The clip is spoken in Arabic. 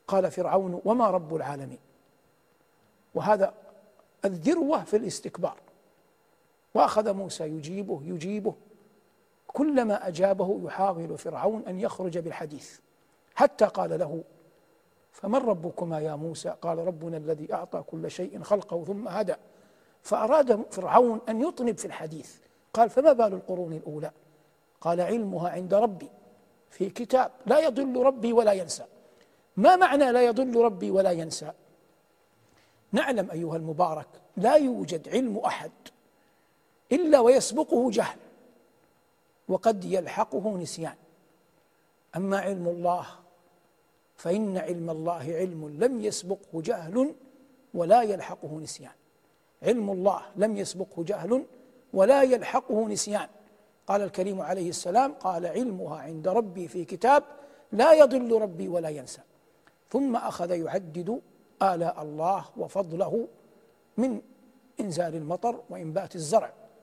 قال فرعون وما رب العالمين، وهذا الذروة في الاستكبار. وأخذ موسى يجيبه كلما أجابه يحاول فرعون أن يخرج بالحديث، حتى قال له فمن ربكما يا موسى؟ قال ربنا الذي أعطى كل شيء خلقه ثم هدى. فأراد فرعون أن يطنب في الحديث، قال فما بال القرون الأولى؟ قال علمها عند ربي في كتاب لا يضل ربي ولا ينسى. ما معنى لا يضل ربي ولا ينسى؟ نعلم أيها المبارك لا يوجد علم أحد إلا ويسبقه جهل وقد يلحقه نسيان. أما علم الله فإن علم الله علم لم يسبقه جهل ولا يلحقه نسيان. علم الله لم يسبقه جهل ولا يلحقه نسيان. قال الكريم عليه السلام قال علمها عند ربي في كتاب لا يضل ربي ولا ينسى. ثم أخذ يعدد آلاء الله وفضله من إنزال المطر وإنبات الزرع